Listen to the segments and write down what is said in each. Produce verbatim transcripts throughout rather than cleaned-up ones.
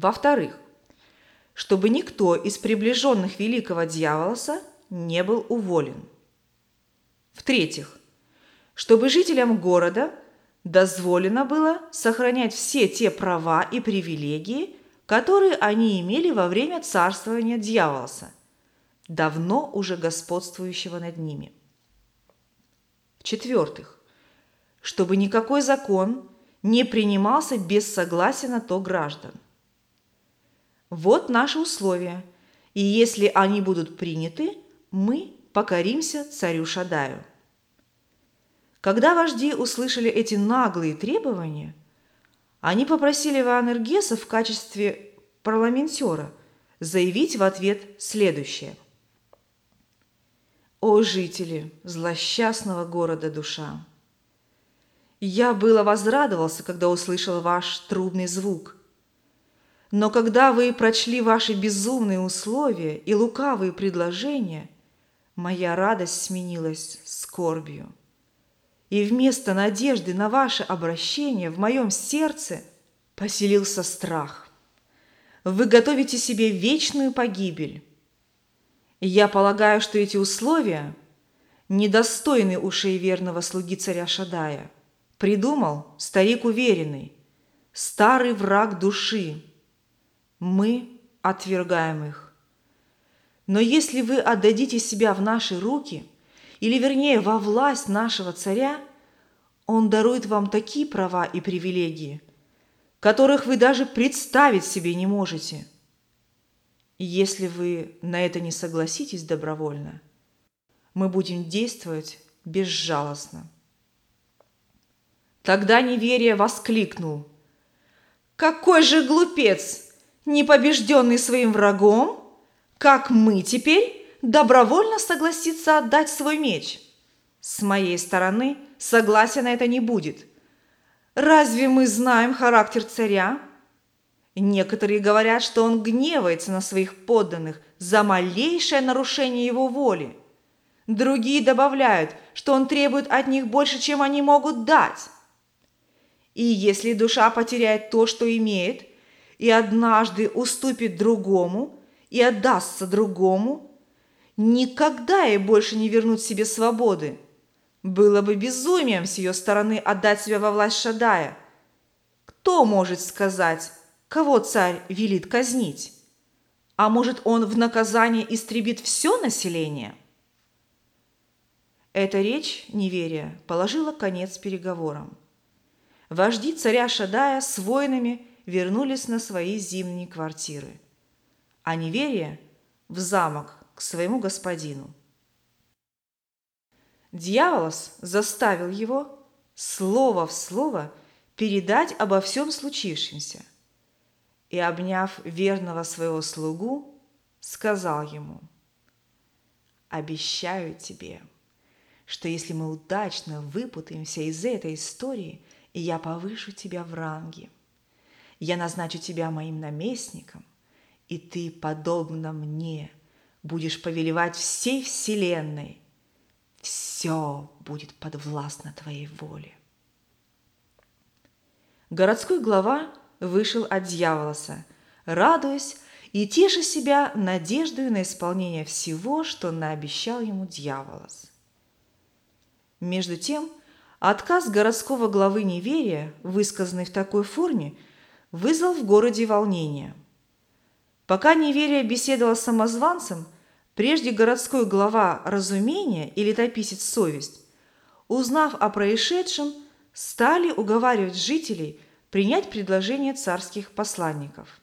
Во-вторых, чтобы никто из приближенных великого дьяволоса не был уволен. В-третьих, чтобы жителям города дозволено было сохранять все те права и привилегии, которые они имели во время царствования дьяволоса, давно уже господствующего над ними. В-четвертых, чтобы никакой закон не принимался без согласия на то граждан. Вот наши условия, и если они будут приняты, мы покоримся царю Шаддаю. Когда вожди услышали эти наглые требования, они попросили Ваанергеса в качестве парламентера заявить в ответ следующее. «О жители злосчастного города Душа! Я было возрадовался, когда услышал ваш трубный звук. Но когда вы прочли ваши безумные условия и лукавые предложения, моя радость сменилась скорбью. И вместо надежды на ваше обращение в моем сердце поселился страх. Вы готовите себе вечную погибель. И я полагаю, что эти условия недостойны ушей верного слуги царя Шаддая. Придумал старик уверенный, старый враг души. Мы отвергаем их. Но если вы отдадите себя в наши руки, или вернее во власть нашего царя, он дарует вам такие права и привилегии, которых вы даже представить себе не можете. И если вы на это не согласитесь добровольно, мы будем действовать безжалостно». Тогда неверие воскликнул: «Какой же глупец, непобежденный своим врагом, как мы теперь добровольно согласиться отдать свой меч? С моей стороны согласия на это не будет. Разве мы знаем характер царя? Некоторые говорят, что он гневается на своих подданных за малейшее нарушение его воли. Другие добавляют, что он требует от них больше, чем они могут дать. И если душа потеряет то, что имеет, и однажды уступит другому и отдастся другому, никогда ей больше не вернуть себе свободы. Было бы безумием с ее стороны отдать себя во власть Шаддая. Кто может сказать, кого царь велит казнить? А может, он в наказание истребит все население?» Эта речь неверия положила конец переговорам. Вожди царя Шаддая с воинами вернулись на свои зимние квартиры, а неверие – в замок к своему господину. Дьяволос заставил его слово в слово передать обо всем случившемся и, обняв верного своего слугу, сказал ему: «Обещаю тебе, что если мы удачно выпутаемся из этой истории, и я повышу тебя в ранге. Я назначу тебя моим наместником, и ты, подобно мне, будешь повелевать всей вселенной. Все будет подвластно твоей воле». Городской глава вышел от дьяволоса, радуясь и теша себя надеждой на исполнение всего, что наобещал ему дьяволос. Между тем, отказ городского главы неверия, высказанный в такой форме, вызвал в городе волнение. Пока неверие беседовал с самозванцем, прежде городской глава разумения и летописец совесть, узнав о происшедшем, стали уговаривать жителей принять предложение царских посланников.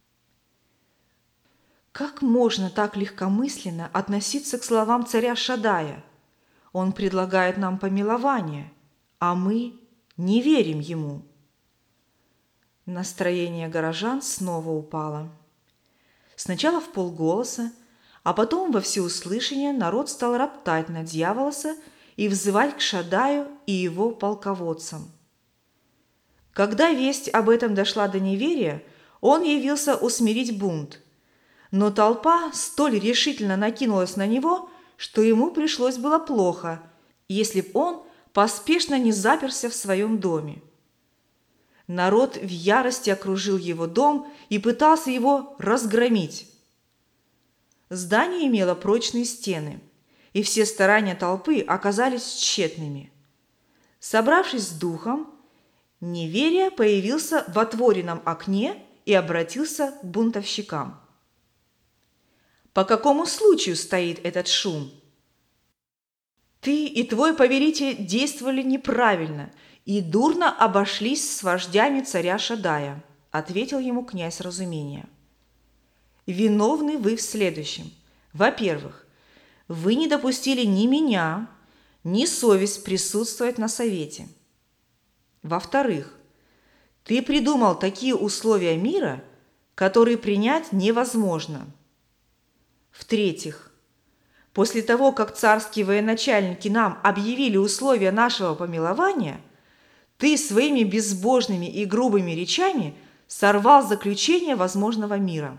Как можно так легкомысленно относиться к словам царя Шаддая? Он предлагает нам помилование, а мы не верим ему. Настроение горожан снова упало. Сначала вполголоса, а потом во всеуслышание народ стал роптать на дьяволоса и взывать к Шаддаю и его полководцам. Когда весть об этом дошла до неверия, он явился усмирить бунт, но толпа столь решительно накинулась на него, что ему пришлось было плохо, если б он поспешно не заперся в своем доме. Народ в ярости окружил его дом и пытался его разгромить. Здание имело прочные стены, и все старания толпы оказались тщетными. Собравшись с духом, Неверия появился в отворенном окне и обратился к бунтовщикам. «По какому случаю стоит этот шум? Ты и твой повелитель действовали неправильно и дурно обошлись с вождями царя Шадая», ответил ему князь Разумения. «Виновны вы в следующем. Во-первых, вы не допустили ни меня, ни совесть присутствовать на совете. Во-вторых, ты придумал такие условия мира, которые принять невозможно. В-третьих, после того, как царские военачальники нам объявили условия нашего помилования, ты своими безбожными и грубыми речами сорвал заключение возможного мира».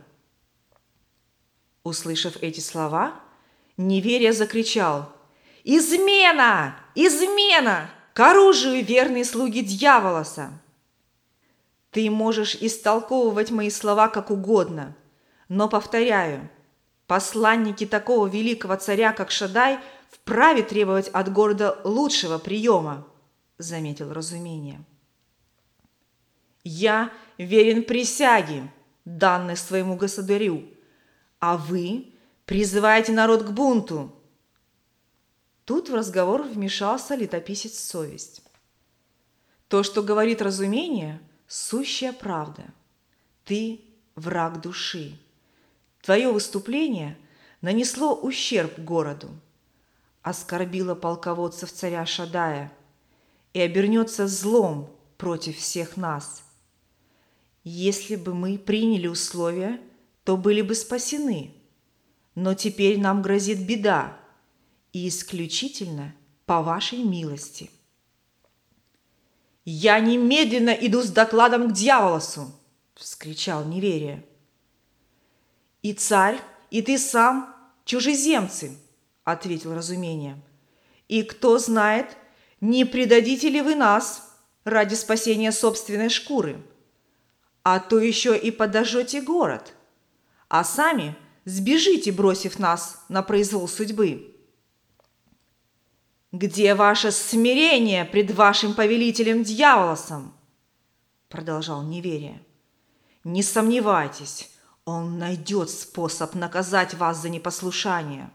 Услышав эти слова, Неверия закричал: «Измена! Измена! К оружию, верные слуги Дьяволоса! Ты можешь истолковывать мои слова как угодно, но, повторяю, посланники такого великого царя, как Шадай, вправе требовать от города лучшего приема», заметил Разумение. «Я верен присяге, данной своему государю, а вы призываете народ к бунту». Тут в разговор вмешался летописец Совесть. «То, что говорит Разумение, сущая правда. Ты враг души. Твое выступление нанесло ущерб городу, оскорбило полководцев царя Шадая и обернется злом против всех нас. Если бы мы приняли условия, то были бы спасены, но теперь нам грозит беда, и исключительно по вашей милости». «Я немедленно иду с докладом к Дьяволосу!» – вскричал Неверия. «И царь, и ты сам чужеземцы!» – ответил Разумение. «И кто знает, не предадите ли вы нас ради спасения собственной шкуры, а то еще и подожжете город, а сами сбежите, бросив нас на произвол судьбы. Где ваше смирение пред вашим повелителем Дьяволосом?» продолжал Неверия. «Не сомневайтесь, он найдет способ наказать вас за непослушание».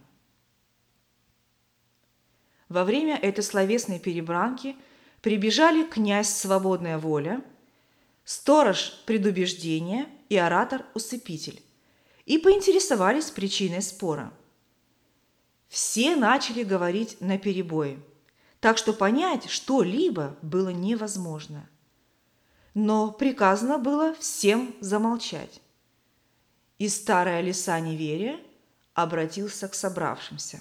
Во время этой словесной перебранки прибежали князь Свободная Воля, сторож Предубеждения и оратор Усыпитель и поинтересовались причиной спора. Все начали говорить наперебой, так что понять что-либо было невозможно. Но приказано было всем замолчать. И старая лиса Неверия обратился к собравшимся.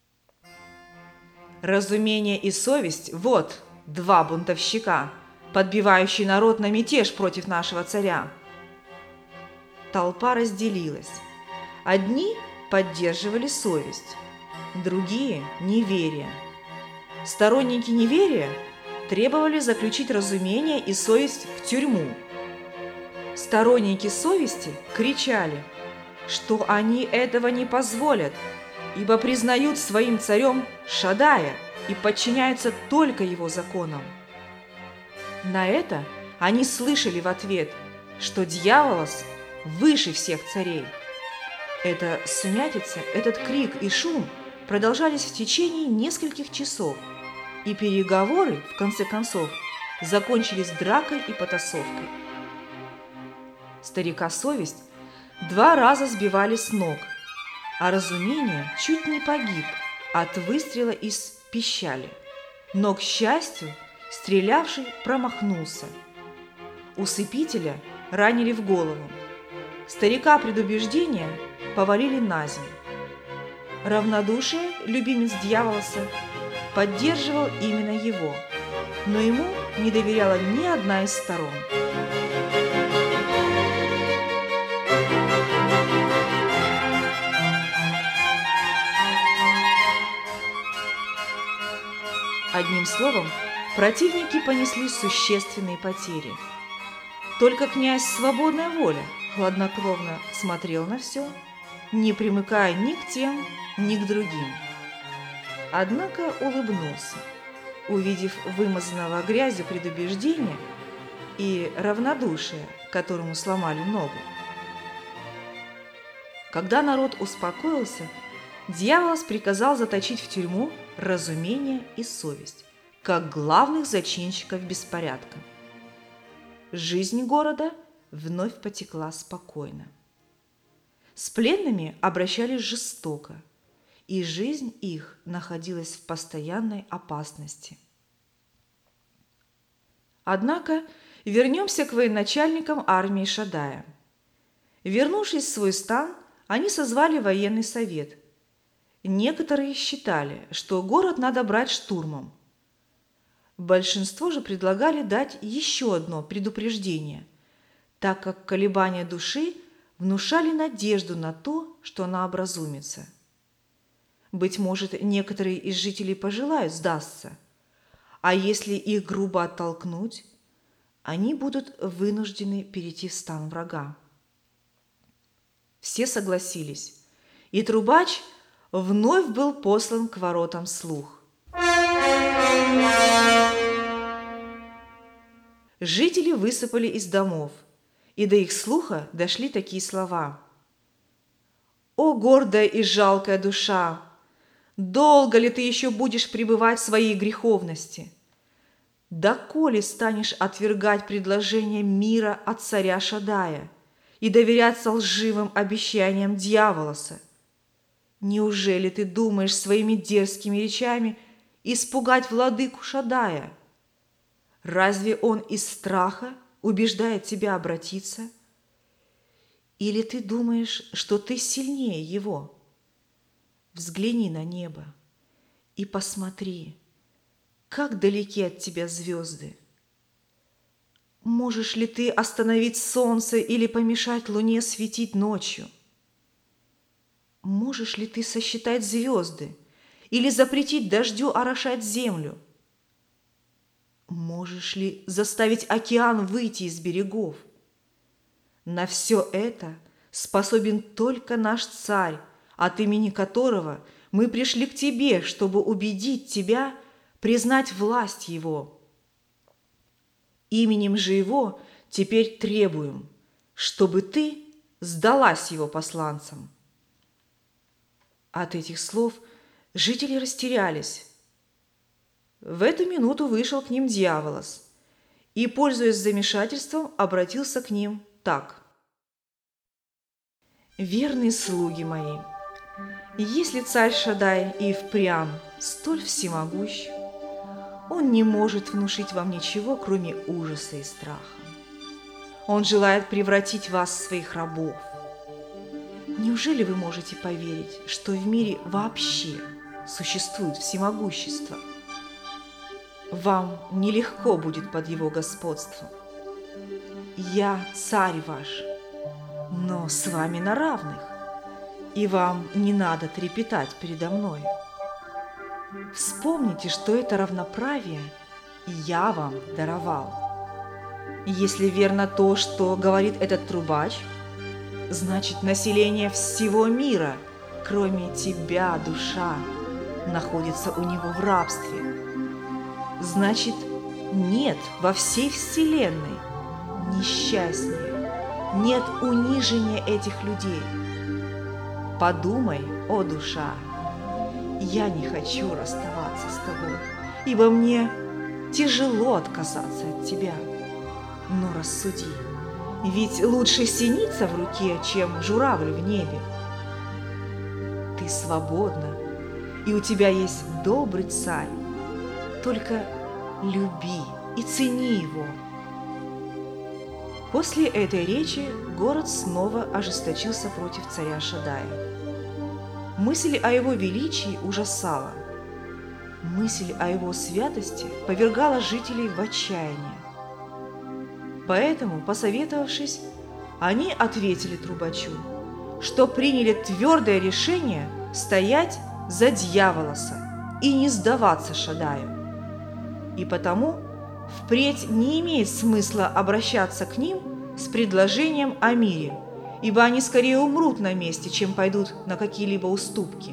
«Разумение и совесть – вот два бунтовщика, подбивающие народ на мятеж против нашего царя». Толпа разделилась. Одни поддерживали совесть, другие – неверие. Сторонники неверия требовали заключить разумение и совесть в тюрьму. Сторонники совести кричали, что они этого не позволят, ибо признают своим царем Шадая и подчиняются только его законам. На это они слышали в ответ, что Дьяволос выше всех царей. Эта сумятица, этот крик и шум продолжались в течение нескольких часов, и переговоры, в конце концов, закончились дракой и потасовкой. Старика Совесть два раза сбивали с ног, а Разумение чуть не погиб от выстрела из пищали. Но, к счастью, стрелявший промахнулся. Усыпителя ранили в голову. Старика Предубеждения повалили на землю. Равнодушие любимец Дьяволоса поддерживал именно его, но ему не доверяла ни одна из сторон. Одним словом, противники понесли существенные потери. Только князь Свободная Воля хладнокровно смотрел на все, не примыкая ни к тем, ни к другим. Однако улыбнулся, увидев вымазанного грязью предубеждения и равнодушие, которому сломали ногу. Когда народ успокоился, Дьяволос приказал заточить в тюрьму разумение и совесть, как главных зачинщиков беспорядка. Жизнь города вновь потекла спокойно. С пленными обращались жестоко, и жизнь их находилась в постоянной опасности. Однако вернемся к военачальникам армии Шадая. Вернувшись в свой стан, они созвали военный совет. Некоторые считали, что город надо брать штурмом. Большинство же предлагали дать еще одно предупреждение, так как колебания души внушали надежду на то, что она образумится. Быть может, некоторые из жителей пожелают сдаться, а если их грубо оттолкнуть, они будут вынуждены перейти в стан врага. Все согласились, и трубач вновь был послан к воротам слух. Жители высыпали из домов, и до их слуха дошли такие слова: «О, гордая и жалкая душа! Долго ли ты еще будешь пребывать в своей греховности? Доколе станешь отвергать предложение мира от царя Шадая и доверяться лживым обещаниям Дьяволоса? Неужели ты думаешь своими дерзкими речами испугать владыку Шадая? Разве он из страха убеждает тебя обратиться? Или ты думаешь, что ты сильнее его? Взгляни на небо и посмотри, как далеки от тебя звезды. Можешь ли ты остановить солнце или помешать луне светить ночью? Можешь ли ты сосчитать звезды или запретить дождю орошать землю? Можешь ли заставить океан выйти из берегов? На все это способен только наш царь, от имени которого мы пришли к тебе, чтобы убедить тебя признать власть его. Именем же его теперь требуем, чтобы ты сдалась его посланцам». От этих слов жители растерялись. В эту минуту вышел к ним Дьяволос и, пользуясь замешательством, обратился к ним так: «Верные слуги мои, если царь Шадай и впрямь столь всемогущ, он не может внушить вам ничего, кроме ужаса и страха. Он желает превратить вас в своих рабов. Неужели вы можете поверить, что в мире вообще существует всемогущество? Вам нелегко будет под его господством. Я царь ваш, но с вами на равных, и вам не надо трепетать передо мной. Вспомните, что это равноправие я вам даровал. Если верно то, что говорит этот трубач, значит, население всего мира, кроме тебя, душа, находится у него в рабстве. Значит, нет во всей вселенной несчастнее, нет унижения этих людей. Подумай, о душа, я не хочу расставаться с тобой, ибо мне тяжело отказаться от тебя. Но рассуди, ведь лучше синица в руке, чем журавль в небе. Ты свободна, и у тебя есть добрый царь, только люби и цени его». После этой речи город снова ожесточился против царя Шадая. Мысль о его величии ужасала. Мысль о его святости повергала жителей в отчаяние. Поэтому, посоветовавшись, они ответили трубачу, что приняли твердое решение стоять за Дьяволоса и не сдаваться Шадаю. И потому Впредь не имеет смысла обращаться к ним с предложением о мире, ибо они скорее умрут на месте, чем пойдут на какие-либо уступки.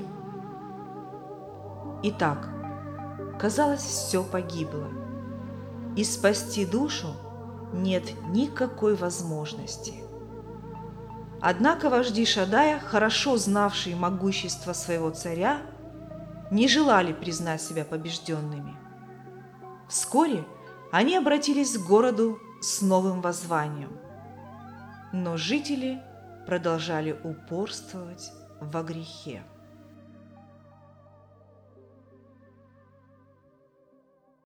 Итак, казалось, все погибло, и спасти душу нет никакой возможности. Однако вожди Шадая, хорошо знавшие могущество своего царя, не желали признать себя побежденными. Вскоре они обратились к городу с новым воззванием, но жители продолжали упорствовать во грехе.